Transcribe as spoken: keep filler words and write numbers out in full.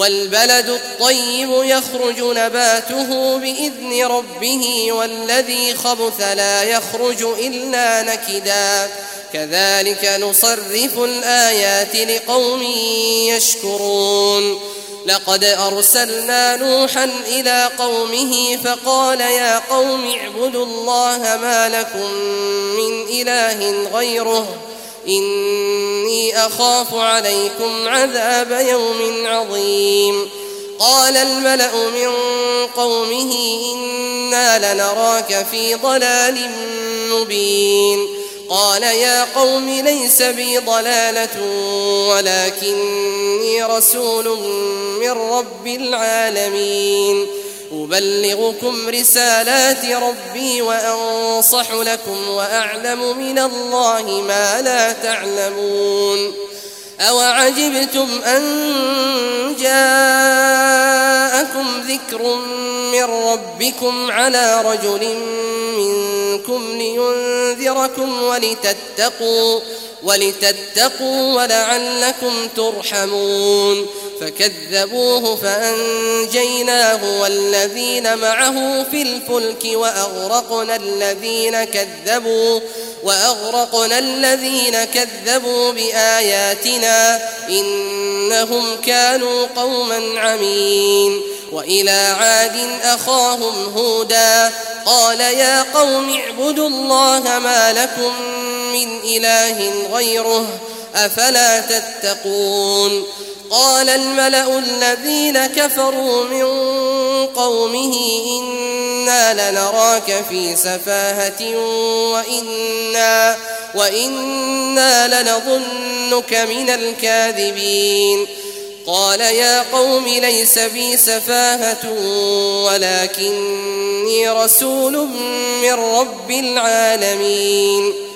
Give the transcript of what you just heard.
والبلد الطيب يخرج نباته بإذن ربه والذي خبث لا يخرج إلا نكدا كذلك نصرف الآيات لقوم يشكرون لقد أرسلنا نوحا إلى قومه فقال يا قوم اعبدوا الله ما لكم من إله غيره إني أخاف عليكم عذاب يوم عظيم قال الملأ من قومه إنا لنراك في ضلال مبين قال يا قوم ليس بي ضلالة ولكني رسول من رب العالمين أبلغكم رسالات ربي وأنصح لكم وأعلم من الله ما لا تعلمون أوعجبتم أن جاءكم ذكر من ربكم على رجل منكم لينذركم ولتتقوا ولتتقوا ولعلكم ترحمون فكذبوه فأنجيناه والذين معه في الفلك وأغرقنا الذين كذبوا وأغرقنا الذين كذبوا بآياتنا إنهم كانوا قوما عمين وإلى عاد أخاهم هودا قال يا قوم اعبدوا الله ما لكم من إله غيره أفلا تتقون قال الملأ الذين كفروا من قومه إنا لنراك في سفاهة وإنا, وإنا لنظنك من الكاذبين قال يا قوم ليس بي سفاهة ولكني رسول من رب العالمين